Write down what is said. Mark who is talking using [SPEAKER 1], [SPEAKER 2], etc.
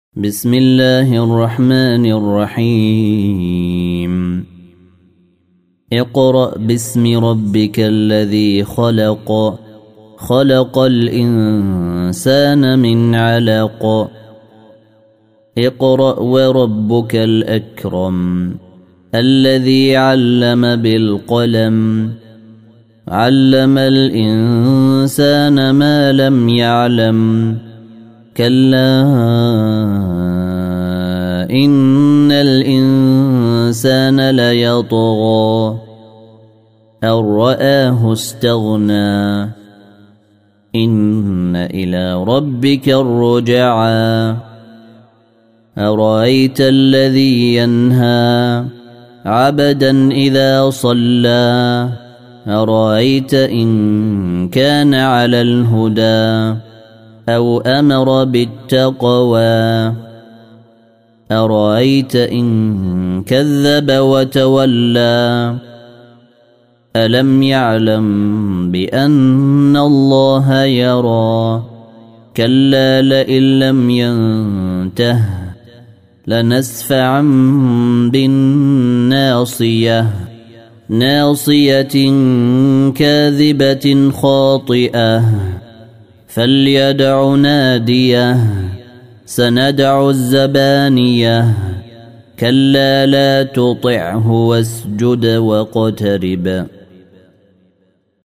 [SPEAKER 1] بسم الله الرحمن الرحيم اقرأ باسم ربك الذي خلق خلق الإنسان من علق اقرأ وربك الأكرم الذي علم بالقلم علم الإنسان ما لم يعلم كلا إن الإنسان ليطغى أن رآه استغنى إن إلى ربك الرجعى أرأيت الذي ينهى عبدا إذا صلى أرأيت إن كان على الهدى أو أمر بالتقوى أرأيت إن كذب وتولى ألم يعلم بأن الله يرى كلا لئن لم ينته لنسفعا بالناصية ناصية كاذبة خاطئة فليدع ناديه سندع الزبانية كلا لا تطعه واسجد واقترب